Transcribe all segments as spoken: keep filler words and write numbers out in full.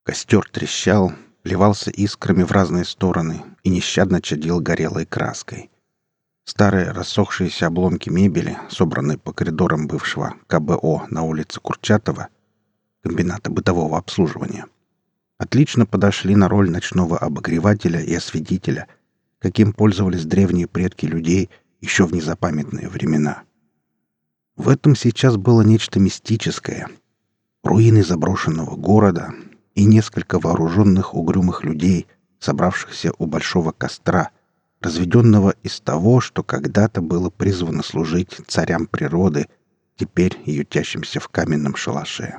Костер трещал, плевался искрами в разные стороны и нещадно чадил горелой краской. Старые рассохшиеся обломки мебели, собранные по коридорам бывшего ка бэ о на улице Курчатова, комбината бытового обслуживания, отлично подошли на роль ночного обогревателя и осветителя, каким пользовались древние предки людей еще в незапамятные времена. В этом сейчас было нечто мистическое. Руины заброшенного города и несколько вооруженных угрюмых людей, собравшихся у большого костра, разведенного из того, что когда-то было призвано служить царям природы, теперь ютящимся в каменном шалаше.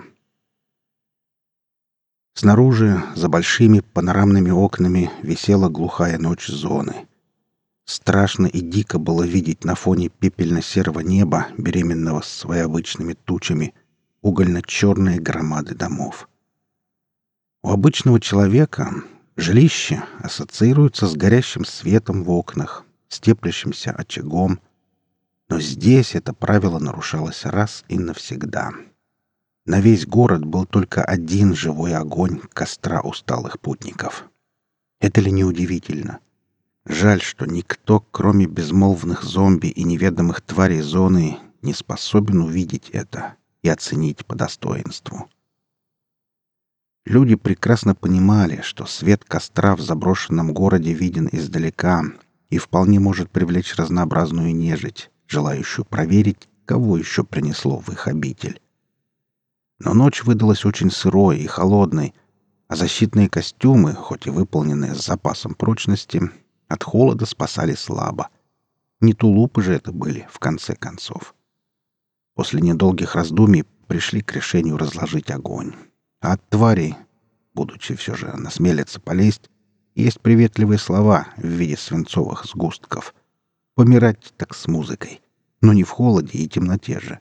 Снаружи, за большими панорамными окнами, висела глухая ночь зоны. Страшно и дико было видеть на фоне пепельно-серого неба, беременного своеобычными тучами, угольно-черные громады домов. У обычного человека жилище ассоциируется с горящим светом в окнах, с теплящимся очагом, но здесь это правило нарушалось раз и навсегда. На весь город был только один живой огонь костра усталых путников. Это ли не удивительно? Жаль, что никто, кроме безмолвных зомби и неведомых тварей зоны, не способен увидеть это и оценить по достоинству. Люди прекрасно понимали, что свет костра в заброшенном городе виден издалека и вполне может привлечь разнообразную нежить, желающую проверить, кого еще принесло в их обитель. Но ночь выдалась очень сырой и холодной, а защитные костюмы, хоть и выполненные с запасом прочности, от холода спасали слабо. Не тулупы же это были, в конце концов. После недолгих раздумий пришли к решению разложить огонь. А от тварей, будучи все же насмелиться полезть, есть приветливые слова в виде свинцовых сгустков. Помирать так с музыкой, но не в холоде и темноте же.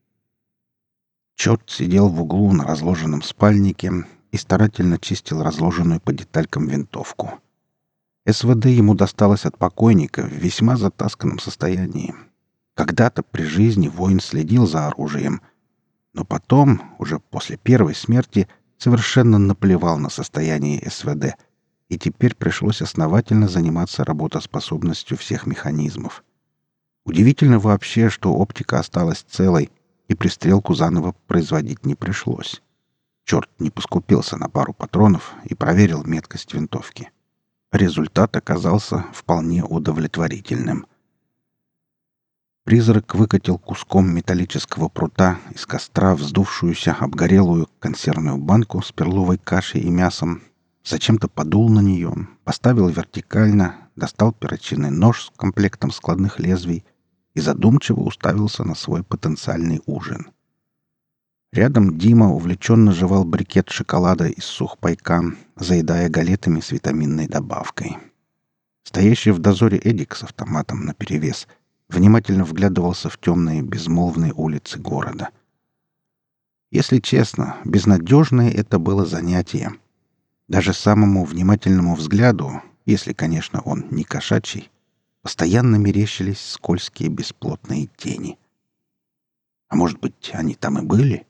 Черт сидел в углу на разложенном спальнике и старательно чистил разложенную по деталькам винтовку. эс вэ дэ ему досталось от покойника в весьма затасканном состоянии. Когда-то при жизни воин следил за оружием, но потом, уже после первой смерти, совершенно наплевал на состояние эс вэ дэ, и теперь пришлось основательно заниматься работоспособностью всех механизмов. Удивительно вообще, что оптика осталась целой, и пристрелку заново производить не пришлось. Черт не поскупился на пару патронов и проверил меткость винтовки. Результат оказался вполне удовлетворительным. Призрак выкатил куском металлического прута из костра вздувшуюся обгорелую консервную банку с перловой кашей и мясом, зачем-то подул на нее, поставил вертикально, достал перочинный нож с комплектом складных лезвий и задумчиво уставился на свой потенциальный ужин. Рядом Дима увлеченно жевал брикет шоколада из сухпайка, заедая галетами с витаминной добавкой. Стоящий в дозоре Эдик с автоматом наперевес внимательно вглядывался в темные безмолвные улицы города. Если честно, безнадежное это было занятие. Даже самому внимательному взгляду, если, конечно, он не кошачий, постоянно мерещились скользкие бесплотные тени. А может быть, они там и были?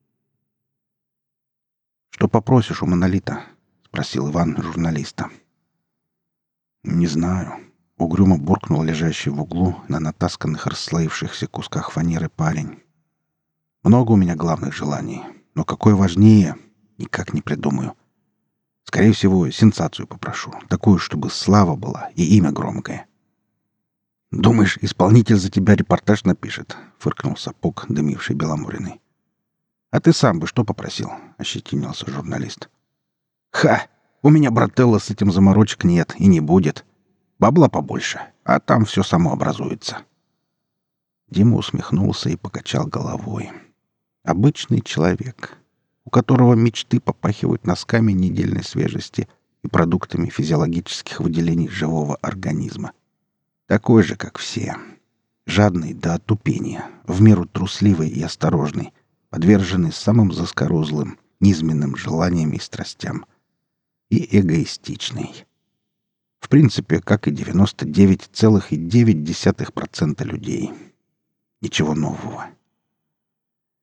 «Что попросишь у Монолита?» — спросил Иван журналиста. «Не знаю», — угрюмо буркнул лежащий в углу на натасканных расслоившихся кусках фанеры парень. «Много у меня главных желаний, но какое важнее, никак не придумаю. Скорее всего, сенсацию попрошу, такую, чтобы слава была и имя громкое». «Думаешь, исполнитель за тебя репортаж напишет?» — фыркнул сапог, дымивший Беломориной. «А ты сам бы что попросил?» — ощетинился журналист. «Ха! У меня, брателло, с этим заморочек нет и не будет. Бабла побольше, а там все само образуется». Дима усмехнулся и покачал головой. Обычный человек, у которого мечты попахивают носками недельной свежести и продуктами физиологических выделений живого организма. Такой же, как все. Жадный до отупения, в меру трусливый и осторожный, подверженный самым заскорузлым, низменным желаниям и страстям. И эгоистичный. В принципе, как и девяносто девять целых девять десятых процента людей. Ничего нового.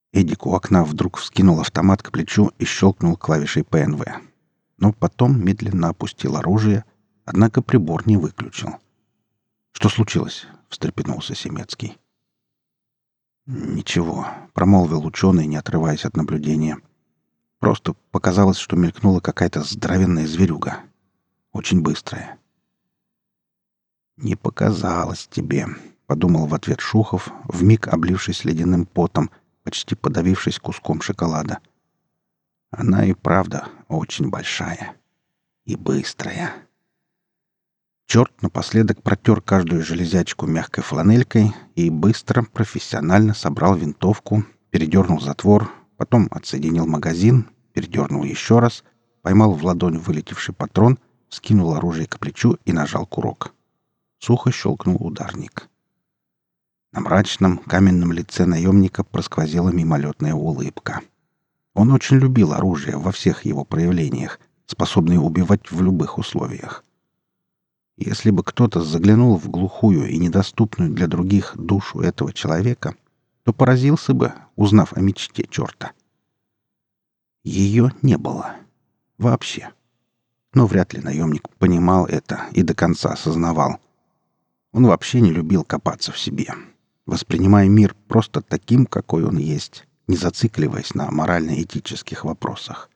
Эдик у окна вдруг вскинул автомат к плечу и щелкнул клавишей П Н В. Но потом медленно опустил оружие, однако прибор не выключил. «Что случилось?» — встрепенулся Семецкий. «Ничего», — промолвил ученый, не отрываясь от наблюдения. «Просто показалось, что мелькнула какая-то здоровенная зверюга. Очень быстрая». «Не показалось тебе», — подумал в ответ Шухов, вмиг облившись ледяным потом, почти подавившись куском шоколада. «Она и правда очень большая и быстрая». Черт напоследок протер каждую железячку мягкой фланелькой и быстро, профессионально собрал винтовку, передернул затвор, потом отсоединил магазин, передернул еще раз, поймал в ладонь вылетевший патрон, скинул оружие к плечу и нажал курок. Сухо щелкнул ударник. На мрачном каменном лице наемника просквозила мимолетная улыбка. Он очень любил оружие во всех его проявлениях, способное убивать в любых условиях. Если бы кто-то заглянул в глухую и недоступную для других душу этого человека, то поразился бы, узнав о мечте черта. Ее не было. Вообще. Но вряд ли наемник понимал это и до конца осознавал. Он вообще не любил копаться в себе, воспринимая мир просто таким, какой он есть, не зацикливаясь на морально-этических вопросах.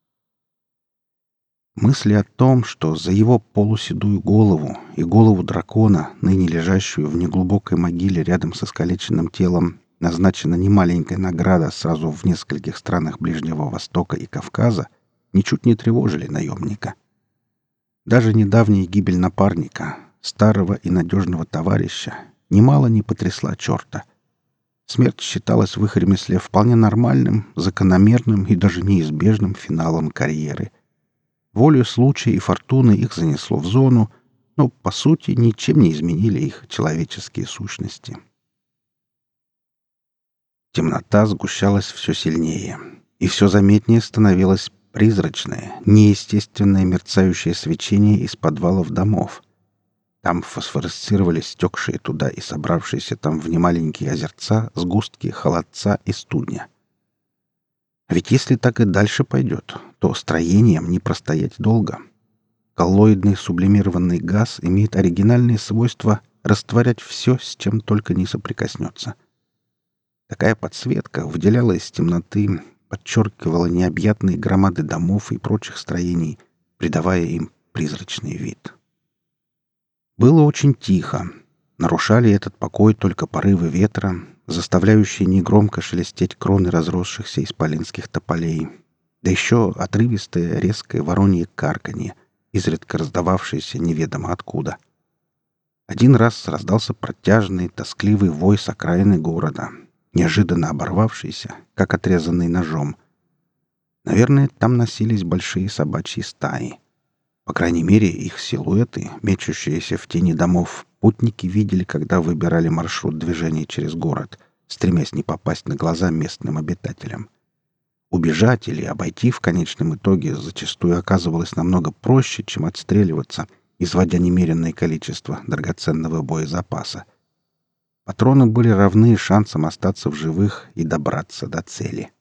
Мысли о том, что за его полуседую голову и голову дракона, ныне лежащую в неглубокой могиле рядом со искалеченным телом, назначена немаленькая награда сразу в нескольких странах Ближнего Востока и Кавказа, ничуть не тревожили наемника. Даже недавняя гибель напарника, старого и надежного товарища, немало не потрясла черта. Смерть считалась в их ремесле вполне нормальным, закономерным и даже неизбежным финалом карьеры. Волею случая и фортуны их занесло в зону, но, по сути, ничем не изменили их человеческие сущности. Темнота сгущалась все сильнее, и все заметнее становилось призрачное, неестественное мерцающее свечение из подвалов домов. Там фосфоресцировали стекшие туда и собравшиеся там в немаленькие озерца сгустки холодца и студня. А ведь если так и дальше пойдет, то строением не простоять долго. Коллоидный сублимированный газ имеет оригинальные свойства растворять все, с чем только не соприкоснется. Такая подсветка выделяла из темноты, подчеркивала необъятные громады домов и прочих строений, придавая им призрачный вид. Было очень тихо. Нарушали этот покой только порывы ветра, заставляющие негромко шелестеть кроны разросшихся исполинских тополей, да еще отрывистое резкое воронье карканье, изредка раздававшееся неведомо откуда. Один раз раздался протяжный, тоскливый вой с окраины города, неожиданно оборвавшийся, как отрезанный ножом. Наверное, там носились большие собачьи стаи. По крайней мере, их силуэты, мечущиеся в тени домов, путники видели, когда выбирали маршрут движения через город, стремясь не попасть на глаза местным обитателям. Убежать или обойти в конечном итоге зачастую оказывалось намного проще, чем отстреливаться, изводя немеренное количество драгоценного боезапаса. Патроны были равны шансам остаться в живых и добраться до цели.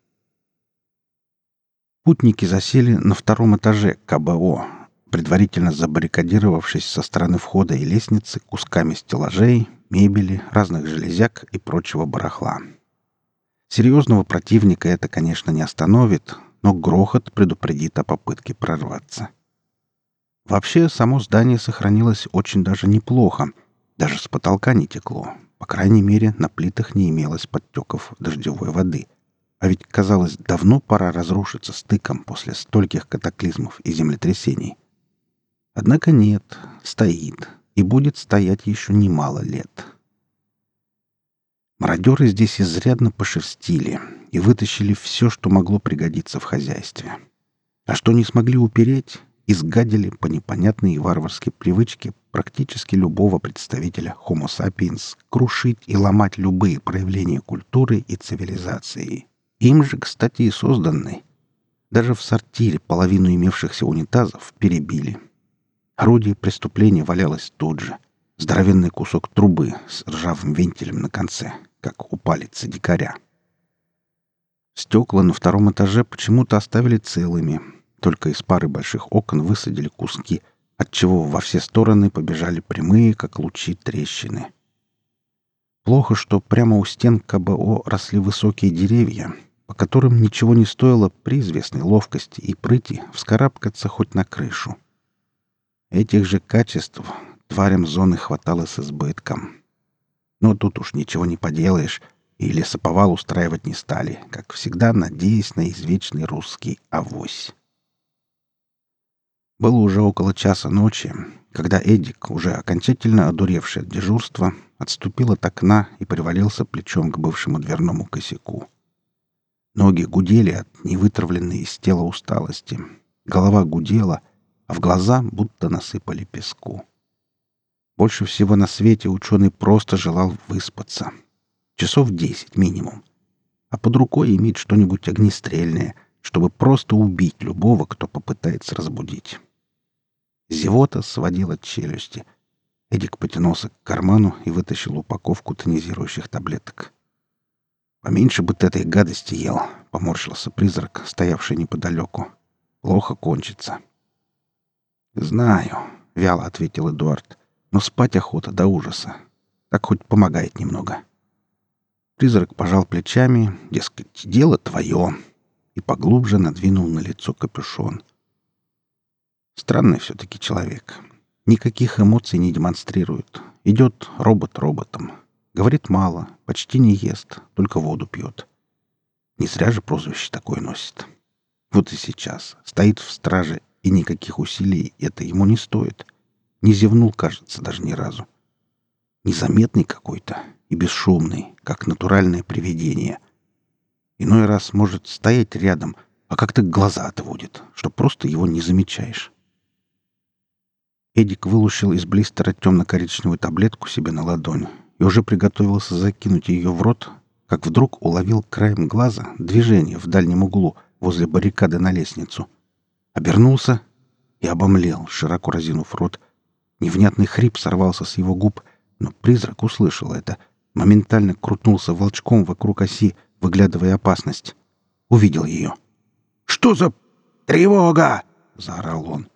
Путники засели на втором этаже ка бэ о, предварительно забаррикадировавшись со стороны входа и лестницы кусками стеллажей, мебели, разных железяк и прочего барахла. Серьезного противника это, конечно, не остановит, но грохот предупредит о попытке прорваться. Вообще, само здание сохранилось очень даже неплохо. Даже с потолка не текло. По крайней мере, на плитах не имелось подтеков дождевой воды. А ведь, казалось, давно пора разрушиться стыком после стольких катаклизмов и землетрясений. Однако нет, стоит, и будет стоять еще немало лет. Мародеры здесь изрядно пошерстили и вытащили все, что могло пригодиться в хозяйстве. А что не смогли упереть, изгадили по непонятной и варварской привычке практически любого представителя Homo sapiens крушить и ломать любые проявления культуры и цивилизации. Им же, кстати, и созданной. Даже в сортире половину имевшихся унитазов перебили. Орудие преступления валялось тут же. Здоровенный кусок трубы с ржавым вентилем на конце, как у палицы дикаря. Стекла на втором этаже почему-то оставили целыми, только из пары больших окон высадили куски, отчего во все стороны побежали прямые, как лучи, трещины. Плохо, что прямо у стен ка бэ о росли высокие деревья, по которым ничего не стоило при известной ловкости и прыти вскарабкаться хоть на крышу. Этих же качеств тварям зоны хватало с избытком. Но тут уж ничего не поделаешь, и лесоповал устраивать не стали, как всегда надеясь на извечный русский авось. Было уже около часа ночи, когда Эдик, уже окончательно одуревший от дежурства, отступил от окна и привалился плечом к бывшему дверному косяку. Ноги гудели от невытравленной из тела усталости. Голова гудела, а в глаза будто насыпали песку. Больше всего на свете ученый просто желал выспаться. Часов десять минимум. А под рукой иметь что-нибудь огнестрельное, чтобы просто убить любого, кто попытается разбудить. Зевота сводила челюсти. Эдик потянулся к карману и вытащил упаковку тонизирующих таблеток. «Поменьше бы ты этой гадости ел», — поморщился призрак, стоявший неподалеку. «Плохо кончится». «Знаю», — вяло ответил Эдуард, — «но спать охота до ужаса. Так хоть помогает немного». Призрак пожал плечами, дескать, дело твое, и поглубже надвинул на лицо капюшон. Странный все-таки человек. Никаких эмоций не демонстрирует. Идет робот роботом. Говорит мало, почти не ест, только воду пьет. Не зря же прозвище такое носит. Вот и сейчас стоит в страже, и никаких усилий это ему не стоит. Не зевнул, кажется, даже ни разу. Незаметный какой-то и бесшумный, как натуральное привидение. Иной раз может стоять рядом, а как-то глаза отводит, что просто его не замечаешь. Эдик вылущил из блистера темно-коричневую таблетку себе на ладонь и уже приготовился закинуть ее в рот, как вдруг уловил краем глаза движение в дальнем углу возле баррикады на лестницу. Обернулся и обомлел, широко разинув рот. Невнятный хрип сорвался с его губ, но призрак услышал это, моментально крутнулся волчком вокруг оси, выглядывая опасность. Увидел ее. «Что за... тревога!» — заорал он.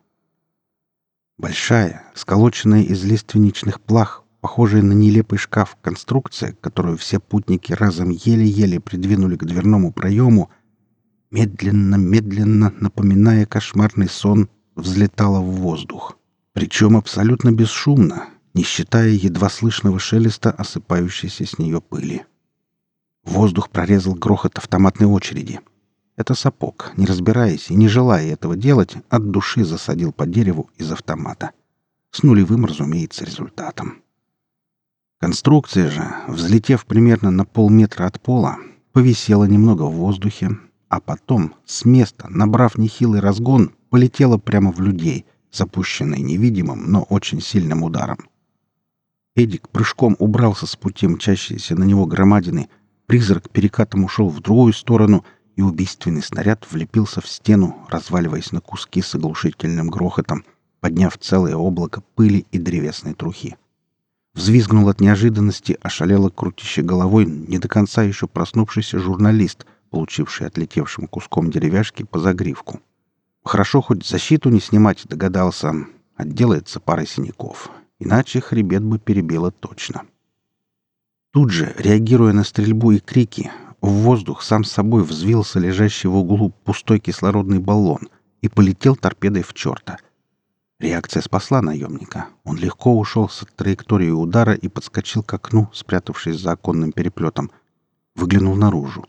Большая, сколоченная из лиственничных плах, похожая на нелепый шкаф конструкция, которую все путники разом еле-еле придвинули к дверному проему, медленно-медленно, напоминая кошмарный сон, взлетала в воздух. Причем абсолютно бесшумно, не считая едва слышного шелеста осыпающейся с нее пыли. Воздух прорезал грохот автоматной очереди. Это сапог, не разбираясь и не желая этого делать, от души засадил по дереву из автомата. С нулевым, разумеется, результатом. Конструкция же, взлетев примерно на полметра от пола, повисела немного в воздухе, а потом, с места, набрав нехилый разгон, полетела прямо в людей, запущенной невидимым, но очень сильным ударом. Эдик прыжком убрался с пути мчащейся на него громадины, призрак перекатом ушел в другую сторону, и убийственный снаряд влепился в стену, разваливаясь на куски с оглушительным грохотом, подняв целое облако пыли и древесной трухи. Взвизгнул от неожиданности, ошалело крутище головой не до конца еще проснувшийся журналист, получивший отлетевшим куском деревяшки по загривку. Хорошо хоть защиту не снимать, догадался, отделается парой синяков, иначе хребет бы перебило точно. Тут же, реагируя на стрельбу и крики, в воздух сам собой взвился лежащий в углу пустой кислородный баллон и полетел торпедой в черта. Реакция спасла наемника. Он легко ушел с траектории удара и подскочил к окну, спрятавшись за оконным переплетом. Выглянул наружу.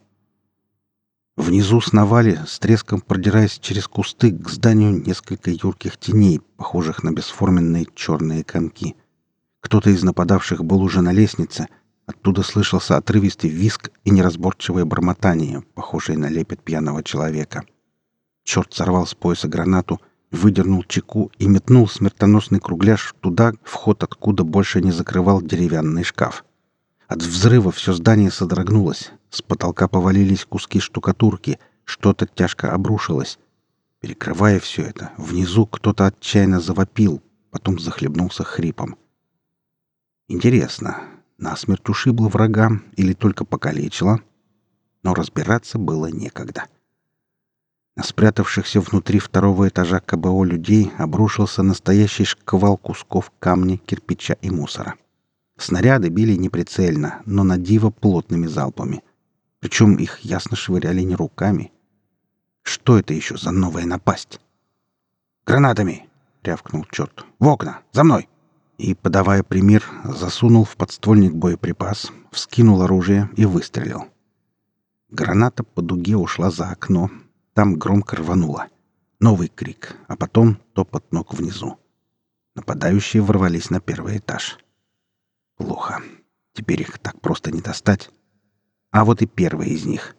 Внизу сновали, с треском продираясь через кусты к зданию несколько юрких теней, похожих на бесформенные черные комки. Кто-то из нападавших был уже на лестнице. Оттуда слышался отрывистый визг и неразборчивое бормотание, похожее на лепет пьяного человека. Черт сорвал с пояса гранату, выдернул чеку и метнул смертоносный кругляш туда, вход откуда больше не закрывал деревянный шкаф. От взрыва все здание содрогнулось. С потолка повалились куски штукатурки, что-то тяжко обрушилось. Перекрывая все это, внизу кто-то отчаянно завопил, потом захлебнулся хрипом. Интересно, насмерть ушибло врага или только покалечило? Но разбираться было некогда. На спрятавшихся внутри второго этажа КБО людей обрушился настоящий шквал кусков камня, кирпича и мусора. Снаряды били неприцельно, но на диво плотными залпами. Причем их ясно швыряли не руками. Что это еще за новая напасть? «Гранатами!» — рявкнул черт. «В окна! За мной!» И, подавая пример, засунул в подствольник боеприпас, вскинул оружие и выстрелил. Граната по дуге ушла за окно. Там громко рвануло. Новый крик, а потом топот ног внизу. Нападающие ворвались на первый этаж. Плохо. Теперь их так просто не достать. А вот и первый из них.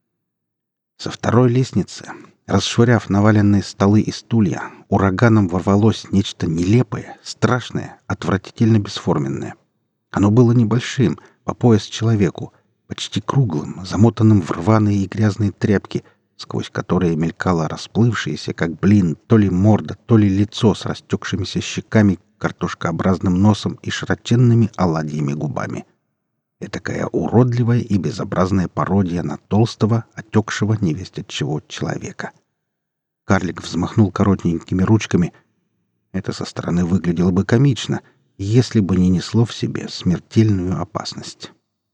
Со второй лестницы, расшвыряв наваленные столы и стулья, ураганом ворвалось нечто нелепое, страшное, отвратительно бесформенное. Оно было небольшим, по пояс человеку, почти круглым, замотанным в рваные и грязные тряпки, сквозь которые мелькало расплывшееся, как блин, то ли морда, то ли лицо с растекшимися щеками, картошкообразным носом и широченными оладьями губами. Этакая уродливая и безобразная пародия на толстого, отекшего невесть от чего человека. Карлик взмахнул коротенькими ручками. Это со стороны выглядело бы комично, если бы не несло в себе смертельную опасность.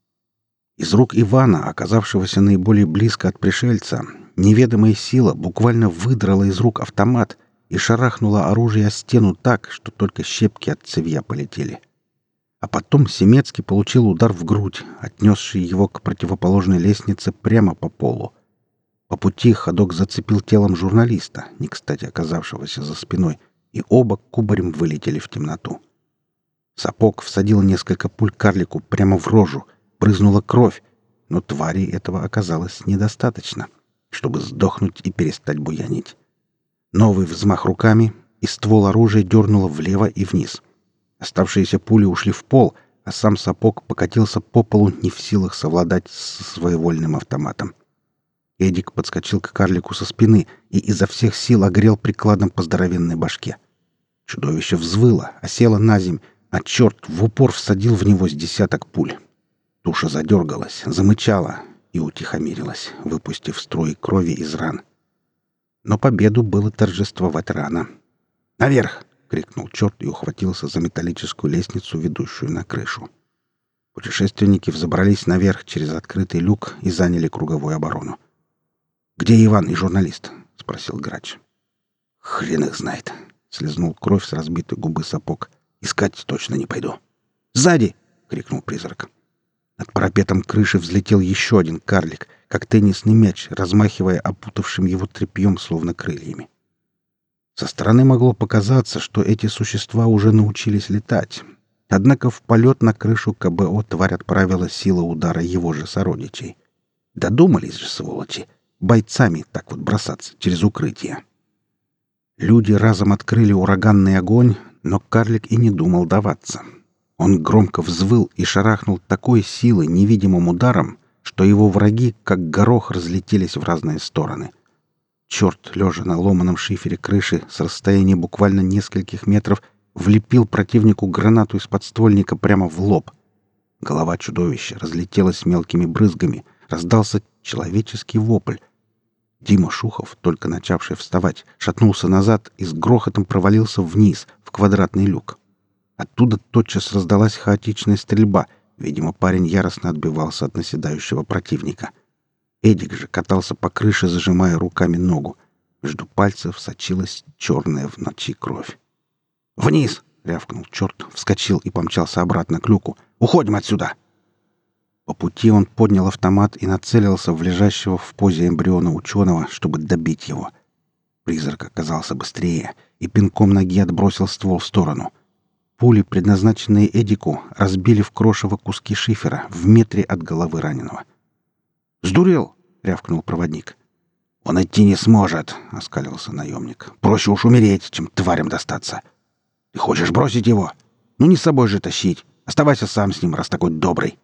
Из рук Ивана, оказавшегося наиболее близко от пришельца, неведомая сила буквально выдрала из рук автомат и шарахнула оружие о стену так, что только щепки от цевья полетели. А потом Семецкий получил удар в грудь, отнесший его к противоположной лестнице прямо по полу. По пути ходок зацепил телом журналиста, не кстати оказавшегося за спиной, и оба кубарем вылетели в темноту. Сапог всадил несколько пуль карлику прямо в рожу, брызнула кровь, но твари этого оказалось недостаточно, чтобы сдохнуть и перестать буянить. Новый взмах руками, и ствол оружия дернуло влево и вниз. Оставшиеся пули ушли в пол, а сам сапог покатился по полу, не в силах совладать с своевольным автоматом. Эдик подскочил к карлику со спины и изо всех сил огрел прикладом по здоровенной башке. Чудовище взвыло, осело на земь, а черт в упор всадил в него с десяток пуль. Туша задергалась, замычала и утихомирилась, выпустив струи крови из ран. Но победу было торжествовать рано. «Наверх!» — крикнул черт и ухватился за металлическую лестницу, ведущую на крышу. Путешественники взобрались наверх через открытый люк и заняли круговую оборону. «Где Иван и журналист?» — спросил грач. «Хрен их знает!» — слезнул кровь с разбитой губы сапог. «Искать точно не пойду». «Сзади!» — крикнул призрак. Над парапетом крыши взлетел еще один карлик, как теннисный мяч, размахивая опутавшим его тряпьем, словно крыльями. Со стороны могло показаться, что эти существа уже научились летать. Однако в полет на крышу КБО тварь отправила сила удара его же сородичей. Додумались же, сволочи, бойцами так вот бросаться через укрытие. Люди разом открыли ураганный огонь, но карлик и не думал даваться. Он громко взвыл и шарахнул такой силой невидимым ударом, что его враги, как горох, разлетелись в разные стороны. Черт, лежа на ломаном шифере крыши с расстояния буквально нескольких метров, влепил противнику гранату из подствольника прямо в лоб. Голова чудовища разлетелась мелкими брызгами, раздался человеческий вопль. Дима Шухов, только начавший вставать, шатнулся назад и с грохотом провалился вниз, в квадратный люк. Оттуда тотчас раздалась хаотичная стрельба. Видимо, парень яростно отбивался от наседающего противника. Эдик же катался по крыше, зажимая руками ногу. Между пальцев сочилась черная в ночи кровь. «Вниз!» — рявкнул черт, вскочил и помчался обратно к люку. «Уходим отсюда!» По пути он поднял автомат и нацелился в лежащего в позе эмбриона ученого, чтобы добить его. Призрак оказался быстрее и пинком ноги отбросил ствол в сторону. Пули, предназначенные Эдику, разбили в крошево куски шифера в метре от головы раненого. «Сдурел!» — рявкнул проводник. «Он идти не сможет!» — оскалился наемник. «Проще уж умереть, чем тварям достаться. Ты хочешь бросить его? Ну не с собой же тащить. Оставайся сам с ним, раз такой добрый!»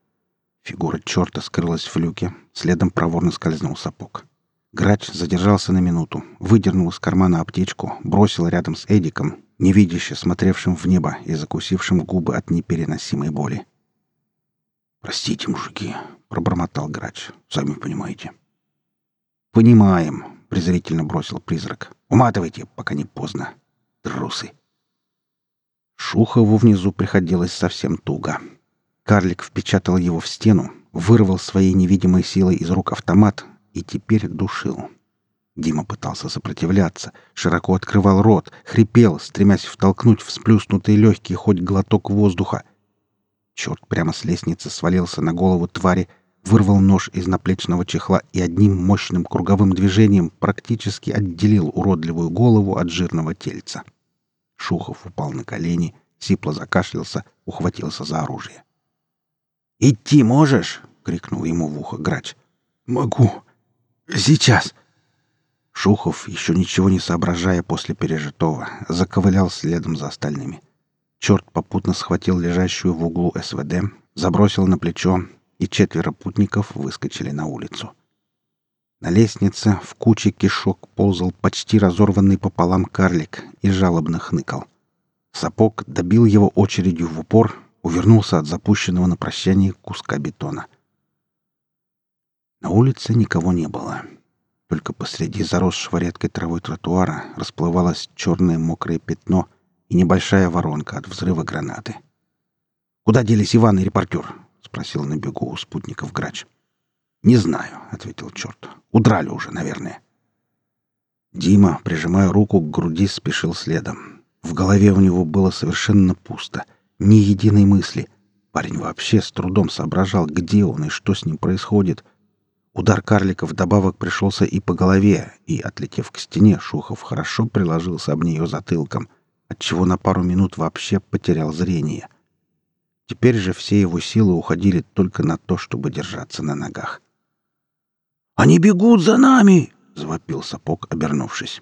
Фигура черта скрылась в люке, следом проворно скользнул сапог. Грач задержался на минуту, выдернул из кармана аптечку, бросил рядом с Эдиком, невидяще смотревшим в небо и закусившим губы от непереносимой боли. «Простите, мужики, — пробормотал грач. «Сами понимаете». «Понимаем», — презрительно бросил призрак. «Уматывайте, пока не поздно. Трусы». Шухову внизу приходилось совсем туго. Карлик впечатал его в стену, вырвал своей невидимой силой из рук автомат и теперь душил. Дима пытался сопротивляться, широко открывал рот, хрипел, стремясь втолкнуть в сплюснутые легкие хоть глоток воздуха. Черт прямо с лестницы свалился на голову твари, вырвал нож из наплечного чехла и одним мощным круговым движением практически отделил уродливую голову от жирного тельца. Шухов упал на колени, сипло закашлялся, ухватился за оружие. «Идти можешь?» — крикнул ему в ухо грач. «Могу. Сейчас». Шухов, еще ничего не соображая после пережитого, заковылял следом за остальными. Черт попутно схватил лежащую в углу СВД, забросил на плечо, и четверо путников выскочили на улицу. На лестнице в куче кишок ползал почти разорванный пополам карлик и жалобно хныкал. Сапог добил его очередью в упор, увернулся от запущенного на прощание куска бетона. На улице никого не было. Только посреди заросшего редкой травой тротуара расплывалось черное мокрое пятно и небольшая воронка от взрыва гранаты. «Куда делись Иван и репортер?» — спросил на бегу у спутников грач. «Не знаю», — ответил черт. «Удрали уже, наверное». Дима, прижимая руку к груди, спешил следом. В голове у него было совершенно пусто. Ни единой мысли. Парень вообще с трудом соображал, где он и что с ним происходит. Удар карлика вдобавок пришелся и по голове, и, отлетев к стене, Шухов хорошо приложился об нее затылком, отчего на пару минут вообще потерял зрение. Теперь же все его силы уходили только на то, чтобы держаться на ногах. «Они бегут за нами!» — завопил Сапог, обернувшись.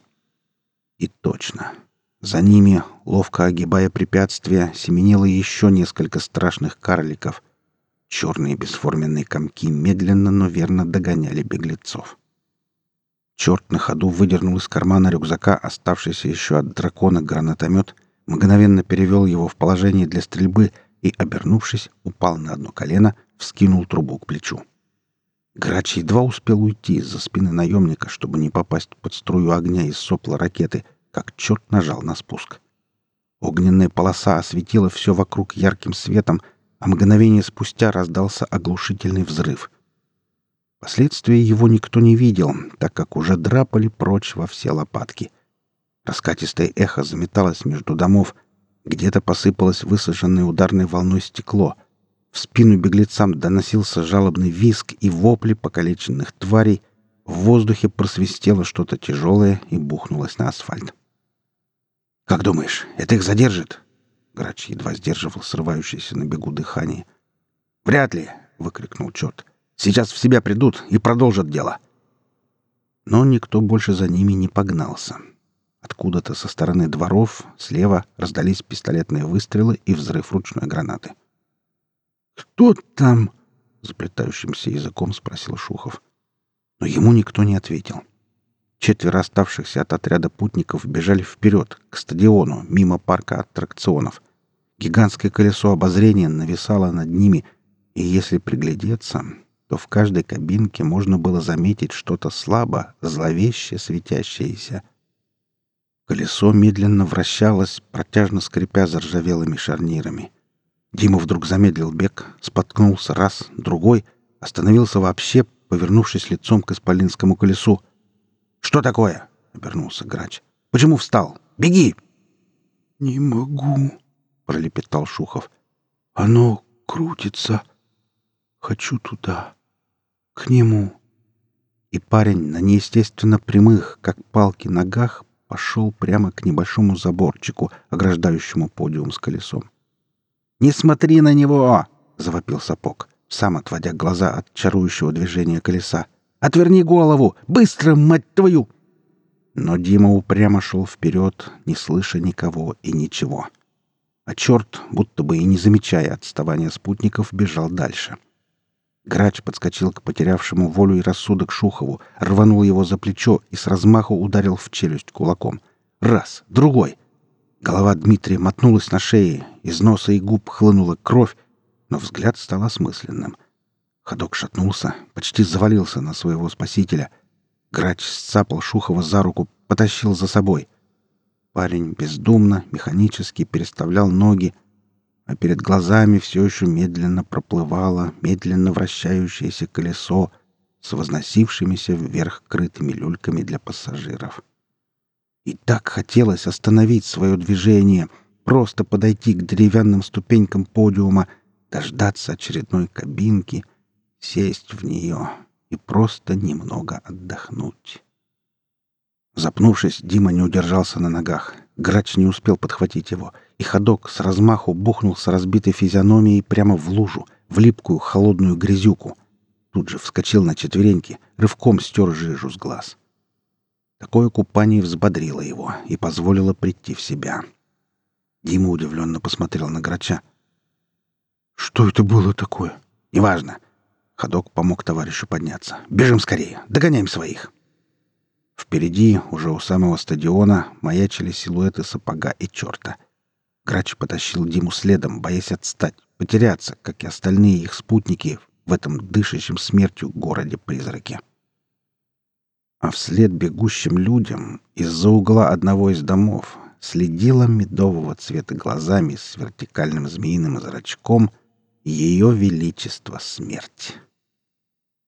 И точно. За ними, ловко огибая препятствия, семенило еще несколько страшных карликов. Черные бесформенные комки медленно, но верно догоняли беглецов. Черт на ходу выдернул из кармана рюкзака оставшийся еще от дракона гранатомет, мгновенно перевел его в положение для стрельбы и, обернувшись, упал на одно колено, вскинул трубу к плечу. Грач едва успел уйти из-за спины наемника, чтобы не попасть под струю огня из сопла ракеты, как черт нажал на спуск. Огненная полоса осветила все вокруг ярким светом, а мгновение спустя раздался оглушительный взрыв. Последствия его никто не видел, так как уже драпали прочь во все лопатки. Раскатистое эхо заметалось между домов, где-то посыпалось высаженное ударной волной стекло. В спину беглецам доносился жалобный визг и вопли покалеченных тварей. В воздухе просвистело что-то тяжелое и бухнулось на асфальт. «Как думаешь, это их задержит?» Грач едва сдерживал срывающееся на бегу дыхание. «Вряд ли!» — выкрикнул черт. «Сейчас в себя придут и продолжат дело!» Но никто больше за ними не погнался. Откуда-то со стороны дворов слева раздались пистолетные выстрелы и взрыв ручной гранаты. «Кто там?» — заплетающимся языком спросил Шухов. Но ему никто не ответил. Четверо оставшихся от отряда путников бежали вперед, к стадиону, мимо парка аттракционов. Гигантское колесо обозрения нависало над ними, и если приглядеться, то в каждой кабинке можно было заметить что-то слабо, зловеще светящееся. Колесо медленно вращалось, протяжно скрипя заржавелыми шарнирами. Дима вдруг замедлил бег, споткнулся раз, другой, остановился вообще, повернувшись лицом к исполинскому колесу. «Что такое?» — обернулся грач. «Почему встал? Беги!» «Не могу», — пролепетал Шухов. «Оно крутится. Хочу туда, к нему». И парень на неестественно прямых, как палки, ногах пошел прямо к небольшому заборчику, ограждающему подиум с колесом. «Не смотри на него!» — завопил Сапог, сам отводя глаза от чарующего движения колеса. «Отверни голову! Быстро, мать твою!» Но Дима упрямо шел вперед, не слыша никого и ничего. А черт, будто бы и не замечая отставания спутников, бежал дальше. Грач подскочил к потерявшему волю и рассудок Шухову, рванул его за плечо и с размаху ударил в челюсть кулаком. Раз, другой. Голова Дмитрия мотнулась на шее, из носа и губ хлынула кровь, но взгляд стал осмысленным. Ходок шатнулся, почти завалился на своего спасителя. Грач сцапал Шухова за руку, потащил за собой. Парень бездумно, механически переставлял ноги, а перед глазами все еще медленно проплывало медленно вращающееся колесо с возносившимися вверх крытыми люльками для пассажиров. И так хотелось остановить свое движение, просто подойти к деревянным ступенькам подиума, дождаться очередной кабинки, сесть в нее и просто немного отдохнуть. Запнувшись, Дима не удержался на ногах. Грач не успел подхватить его, и ходок с размаху бухнул с разбитой физиономией прямо в лужу, в липкую холодную грязюку. Тут же вскочил на четвереньки, рывком стер жижу с глаз. Такое купание взбодрило его и позволило прийти в себя. Дима удивленно посмотрел на Грача. «Что это было такое?» «Неважно». Ходок помог товарищу подняться. «Бежим скорее! Догоняем своих!» Впереди, уже у самого стадиона, маячили силуэты сапога и черта. Грач потащил Диму следом, боясь отстать, потеряться, как и остальные их спутники, в этом дышащем смертью городе-призраке. А вслед бегущим людям из-за угла одного из домов следила медового цвета глазами с вертикальным змеиным зрачком Ее Величество Смерть.